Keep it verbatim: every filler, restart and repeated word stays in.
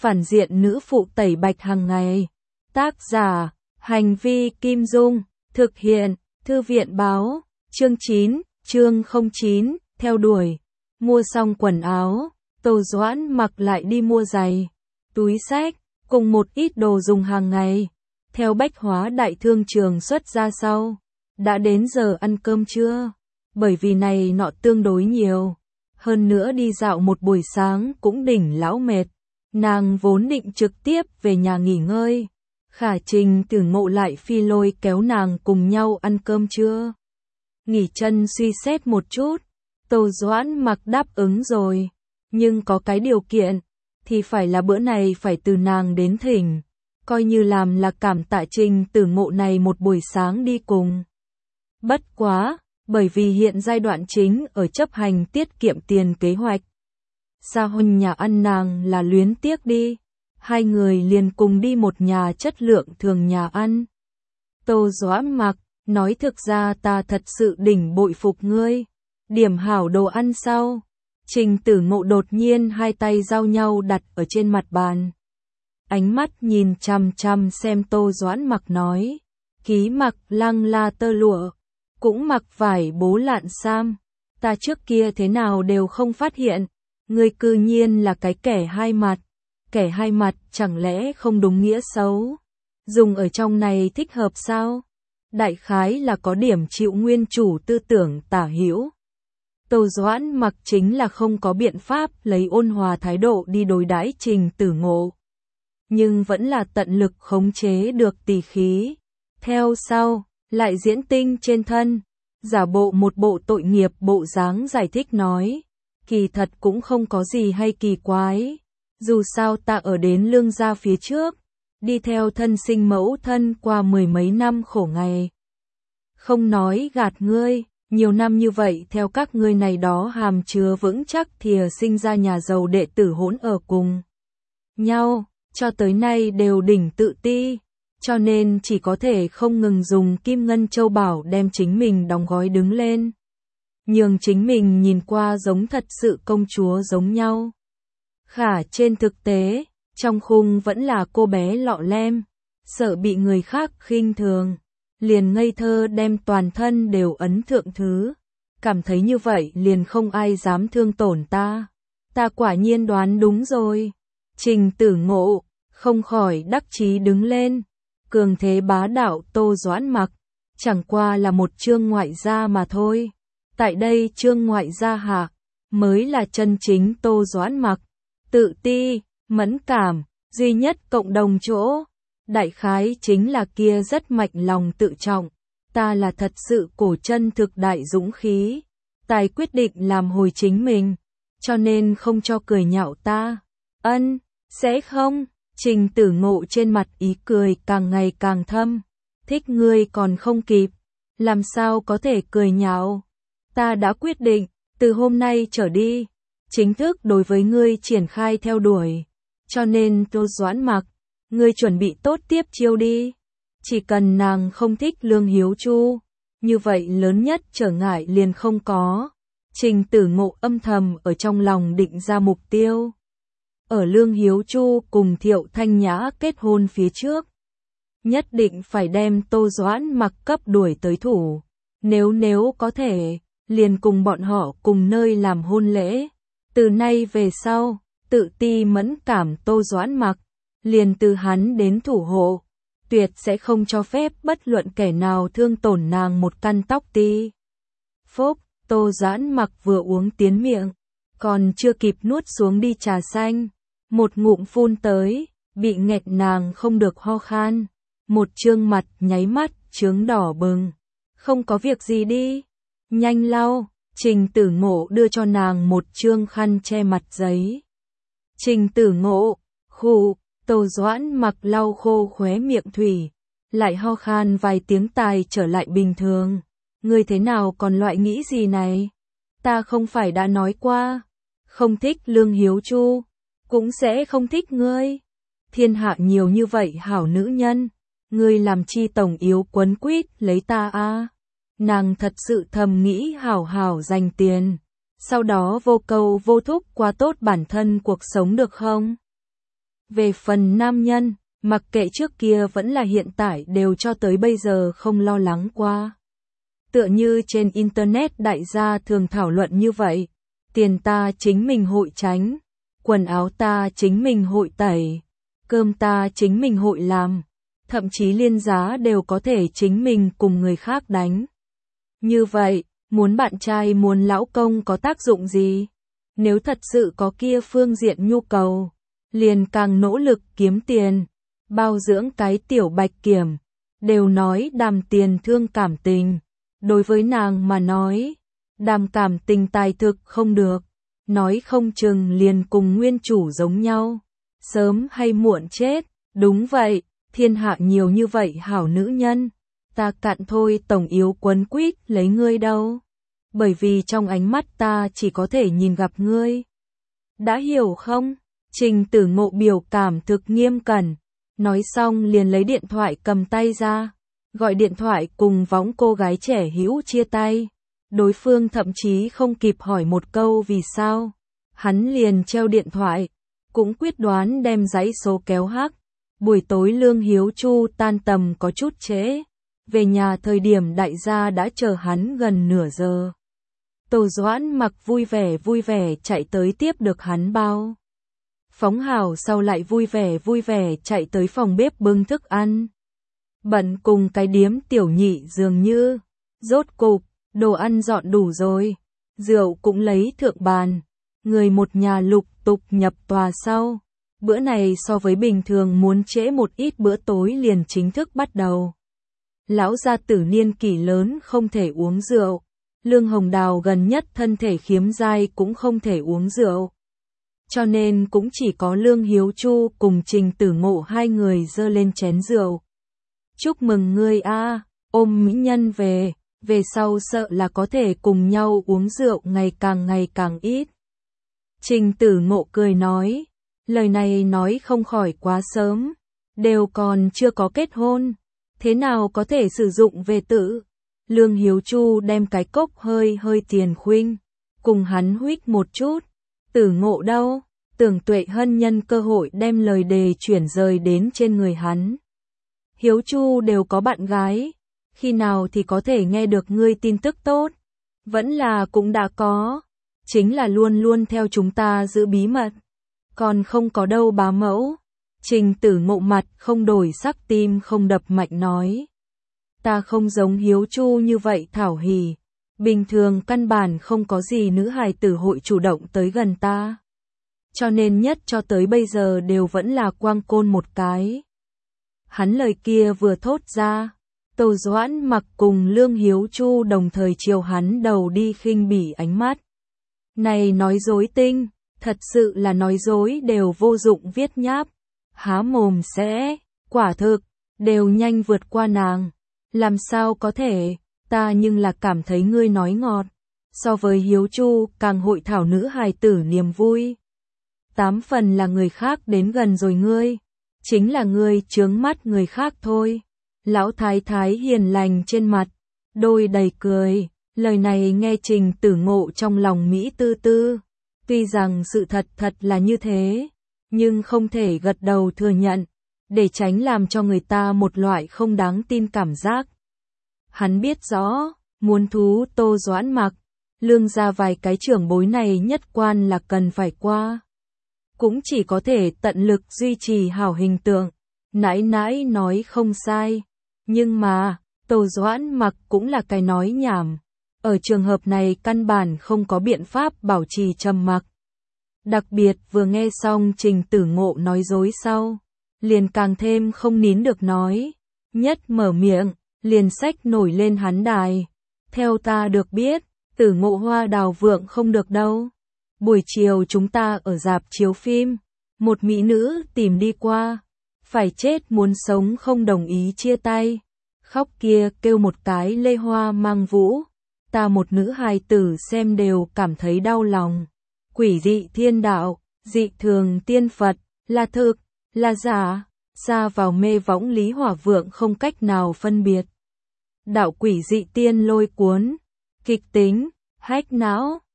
phản diện nữ phụ tẩy bạch hàng ngày. Tác giả, Hành vi Kim Dung, thực hiện, Thư viện báo, chương chín, chương không chín, theo đuổi. Mua xong quần áo, Tô Doãn mặc lại đi mua giày, túi xách, cùng một ít đồ dùng hàng ngày. Theo bách hóa đại thương trường xuất ra sau. Đã đến giờ ăn cơm trưa, bởi vì này nọ tương đối nhiều. Hơn nữa đi dạo một buổi sáng cũng đỉnh lão mệt. Nàng vốn định trực tiếp về nhà nghỉ ngơi. Khả Trình Tử Ngộ lại phi lôi kéo nàng cùng nhau ăn cơm trưa. Nghỉ chân suy xét một chút, Tô Doãn mặc đáp ứng rồi. Nhưng có cái điều kiện, thì phải là bữa này phải từ nàng đến thỉnh. Coi như làm là cảm tạ Trình Tử Ngộ này một buổi sáng đi cùng. Bất quá, bởi vì hiện giai đoạn chính ở chấp hành tiết kiệm tiền kế hoạch. Sa huynh nhà ăn nàng là luyến tiếc đi. Hai người liền cùng đi một nhà chất lượng thường nhà ăn. Tô Doãn mặc, nói thực ra ta thật sự đỉnh bội phục ngươi. Điểm hảo đồ ăn sau. Trình Tử Ngộ đột nhiên hai tay giao nhau đặt ở trên mặt bàn. Ánh mắt nhìn chằm chằm xem Tô Doãn mặc nói. Ký mặc lăng la tơ lụa. Cũng mặc vải bố lạn sam. Ta trước kia thế nào đều không phát hiện. Ngươi cư nhiên là cái kẻ hai mặt. Kẻ hai mặt chẳng lẽ không đúng nghĩa xấu. Dùng ở trong này thích hợp sao? Đại khái là có điểm chịu nguyên chủ tư tưởng tả hữu. Tô Doãn mặc chính là không có biện pháp lấy ôn hòa thái độ đi đối đãi Trình Tử Ngộ. Nhưng vẫn là tận lực khống chế được tỳ khí. Theo sau, lại diễn tinh trên thân. Giả bộ một bộ tội nghiệp bộ dáng giải thích nói. Kỳ thật cũng không có gì hay kỳ quái. Dù sao ta ở đến lương gia phía trước. Đi theo thân sinh mẫu thân qua mười mấy năm khổ ngày. Không nói gạt ngươi. Nhiều năm như vậy theo các ngươi này đó hàm chứa vững chắc thìa sinh ra nhà giàu đệ tử hỗn ở cùng nhau, cho tới nay đều đỉnh tự ti, cho nên chỉ có thể không ngừng dùng kim ngân châu bảo đem chính mình đóng gói đứng lên. Nhường chính mình nhìn qua giống thật sự công chúa giống nhau. Khả trên thực tế, trong khung vẫn là cô bé lọ lem, sợ bị người khác khinh thường. Liền ngây thơ đem toàn thân đều ấn thượng thứ. Cảm thấy như vậy liền không ai dám thương tổn ta. Ta quả nhiên đoán đúng rồi. Trình Tử Ngộ, không khỏi đắc chí đứng lên. Cường thế bá đạo Tô Doãn mặc. Chẳng qua là một chương ngoại gia mà thôi. Tại đây chương ngoại gia hạ, mới là chân chính Tô Doãn mặc. Tự ti, mẫn cảm, duy nhất cộng đồng chỗ. Đại khái chính là kia rất mạnh lòng tự trọng. Ta là thật sự cổ chân thực đại dũng khí. Tài quyết định làm hồi chính mình. Cho nên không cho cười nhạo ta. Ân, sẽ không. Trình Tử Ngộ trên mặt ý cười càng ngày càng thâm. Thích ngươi còn không kịp. Làm sao có thể cười nhạo. Ta đã quyết định, từ hôm nay trở đi. Chính thức đối với ngươi triển khai theo đuổi. Cho nên Tô Doãn mặc. Ngươi chuẩn bị tốt tiếp chiêu đi. Chỉ cần nàng không thích Lương Hiếu Chu, như vậy lớn nhất trở ngại liền không có. Trình Tử Ngộ âm thầm ở trong lòng định ra mục tiêu. Ở Lương Hiếu Chu cùng Thiệu Thanh Nhã kết hôn phía trước, nhất định phải đem Tô Doãn mặc cấp đuổi tới thủ. Nếu nếu có thể, liền cùng bọn họ cùng nơi làm hôn lễ. Từ nay về sau, tự ti mẫn cảm Tô Doãn mặc. Liền từ hắn đến thủ hộ, tuyệt sẽ không cho phép bất luận kẻ nào thương tổn nàng một căn tóc ti. Phúc, Tô Doãn mặc vừa uống tiến miệng, còn chưa kịp nuốt xuống đi trà xanh. Một ngụm phun tới, bị nghẹt nàng không được ho khan. Một trương mặt nháy mắt, trướng đỏ bừng. Không có việc gì đi. Nhanh lau, Trình Tử Ngộ đưa cho nàng một trương khăn che mặt giấy. Trình Tử Ngộ, khụ. Tô Doãn mặc lau khô khóe miệng thủy, lại ho khan vài tiếng tài trở lại bình thường. Ngươi thế nào còn loại nghĩ gì này? Ta không phải đã nói qua, không thích Lương Hiếu Chu, cũng sẽ không thích ngươi. Thiên hạ nhiều như vậy hảo nữ nhân, ngươi làm chi tổng yếu quấn quýt lấy ta a? Nàng thật sự thầm nghĩ hảo hảo dành tiền, sau đó vô câu vô thúc qua tốt bản thân cuộc sống được không? Về phần nam nhân, mặc kệ trước kia vẫn là hiện tại đều cho tới bây giờ không lo lắng qua. Tựa như trên Internet đại gia thường thảo luận như vậy, tiền ta chính mình hội tránh, quần áo ta chính mình hội tẩy, cơm ta chính mình hội làm, thậm chí liên giá đều có thể chính mình cùng người khác đánh. Như vậy, muốn bạn trai muốn lão công có tác dụng gì? Nếu thật sự có kia phương diện nhu cầu, liền càng nỗ lực kiếm tiền, bao dưỡng cái tiểu bạch kiểm, đều nói đàm tiền thương cảm tình. Đối với nàng mà nói, đàm cảm tình tài thực không được, nói không chừng liền cùng nguyên chủ giống nhau, sớm hay muộn chết. Đúng vậy, thiên hạ nhiều như vậy hảo nữ nhân, ta cạn thôi tổng yếu quấn quýt lấy ngươi đâu, bởi vì trong ánh mắt ta chỉ có thể nhìn gặp ngươi. Đã hiểu không? Trình Tử Ngộ biểu cảm thực nghiêm cẩn, nói xong liền lấy điện thoại cầm tay ra, gọi điện thoại cùng võng cô gái trẻ hữu chia tay. Đối phương thậm chí không kịp hỏi một câu vì sao, hắn liền treo điện thoại, cũng quyết đoán đem dãy số kéo hắc. Buổi tối Lương Hiếu Chu tan tầm có chút trễ, về nhà thời điểm đại gia đã chờ hắn gần nửa giờ. Tô Doãn Mặc vui vẻ vui vẻ chạy tới tiếp được hắn bao. Phóng hảo sau lại vui vẻ vui vẻ chạy tới phòng bếp bưng thức ăn. Bận cùng cái điếm tiểu nhị dường như, rốt cục, đồ ăn dọn đủ rồi, rượu cũng lấy thượng bàn, người một nhà lục tục nhập tòa sau. Bữa này so với bình thường muốn trễ một ít bữa tối liền chính thức bắt đầu. Lão gia tử niên kỷ lớn không thể uống rượu, Lương Hồng Đào gần nhất thân thể khiếm dai cũng không thể uống rượu. Cho nên cũng chỉ có Lương Hiếu Chu cùng Trình Tử Ngộ hai người dơ lên chén rượu. Chúc mừng ngươi a, ôm mỹ nhân về, về sau sợ là có thể cùng nhau uống rượu ngày càng ngày càng ít. Trình Tử Ngộ cười nói, lời này nói không khỏi quá sớm, đều còn chưa có kết hôn, thế nào có thể sử dụng về tử. Lương Hiếu Chu đem cái cốc hơi hơi tiền khuynh, cùng hắn huých một chút. Tử Ngộ đâu? Tưởng Tuệ Hân nhân cơ hội đem lời đề chuyển rời đến trên người hắn. Hiếu Chu đều có bạn gái, khi nào thì có thể nghe được ngươi tin tức tốt? Vẫn là cũng đã có, chính là luôn luôn theo chúng ta giữ bí mật. Còn không có đâu bá mẫu. Trình Tử Ngộ mặt không đổi sắc tim không đập mạnh nói. Ta không giống Hiếu Chu như vậy thảo hỉ, bình thường căn bản không có gì nữ hài tử hội chủ động tới gần ta. Cho nên nhất cho tới bây giờ đều vẫn là quang côn một cái. Hắn lời kia vừa thốt ra, Tô Doãn Mặc cùng Lương Hiếu Chu đồng thời chiều hắn đầu đi khinh bỉ ánh mắt. Này nói dối tinh, thật sự là nói dối đều vô dụng viết nháp, há mồm sẽ, quả thực, đều nhanh vượt qua nàng. Làm sao có thể, ta nhưng là cảm thấy ngươi nói ngọt, so với Hiếu Chu càng hội thảo nữ hài tử niềm vui. Tám phần là người khác đến gần rồi ngươi, chính là ngươi chướng mắt người khác thôi. Lão thái thái hiền lành trên mặt, đôi đầy cười, lời này nghe Trình Tử Ngộ trong lòng Mỹ tư tư. Tuy rằng sự thật thật là như thế, nhưng không thể gật đầu thừa nhận, để tránh làm cho người ta một loại không đáng tin cảm giác. Hắn biết rõ, muốn thú Tô Doãn Mặc, Lương gia vài cái trưởng bối này nhất quan là cần phải qua. Cũng chỉ có thể tận lực duy trì hảo hình tượng, nãi nãi nói không sai. Nhưng mà, Tô Doãn Mặc cũng là cái nói nhảm. Ở trường hợp này căn bản không có biện pháp bảo trì trầm mặc. Đặc biệt vừa nghe xong Trình Tử Ngộ nói dối sau, liền càng thêm không nín được nói. Nhất mở miệng, liền xách nổi lên hắn đài. Theo ta được biết, Tử Ngộ hoa đào vượng không được đâu. Buổi chiều chúng ta ở rạp chiếu phim, một mỹ nữ tìm đi qua, phải chết muốn sống không đồng ý chia tay. Khóc kia kêu một cái lê hoa mang vũ, ta một nữ hài tử xem đều cảm thấy đau lòng. Quỷ dị thiên đạo, dị thường tiên Phật, là thực, là giả, xa vào mê võng Lý Hỏa Vượng không cách nào phân biệt. Đạo quỷ dị tiên lôi cuốn, kịch tính, hách não,